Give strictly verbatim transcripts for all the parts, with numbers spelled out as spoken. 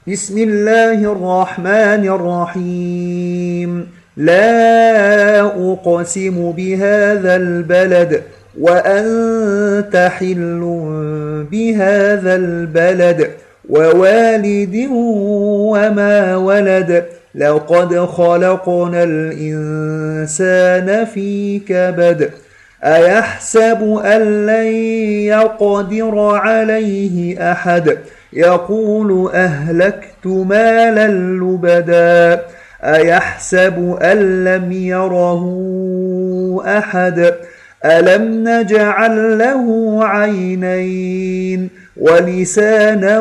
بسم الله الرحمن الرحيم. لا أقسم بهذا البلد وأنت حل بهذا البلد ووالد وما ولد لقد خلقنا الإنسان في كبد أيحسب أن لن يقدر عليه أحد يقول أهلكت مالا لبدا أيحسب أن لم يره أحد ألم نجعل له عينين ولسانا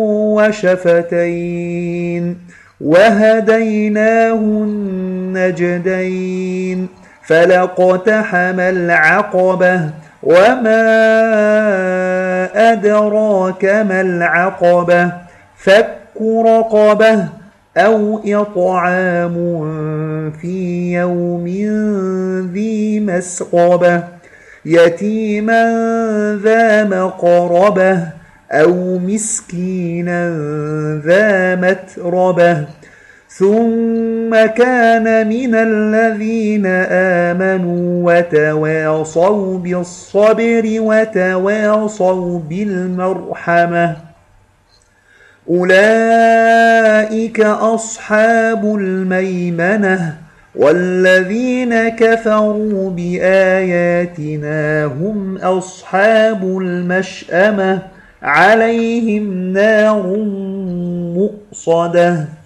وشفتين وهديناه النجدين فلاقتحم العقبة وما أدراك ما العقبة فك رقبة أو إطعام في يوم ذي مسغبة يتيما ذا مقربة أو مسكينا ذا متربة ثم كان من الذين آمنوا وتواصوا بالصبر وتواصوا بالمرحمة أولئك أصحاب الميمنة والذين كفروا بآياتنا هم أصحاب المشأمة عليهم نار مؤصدة.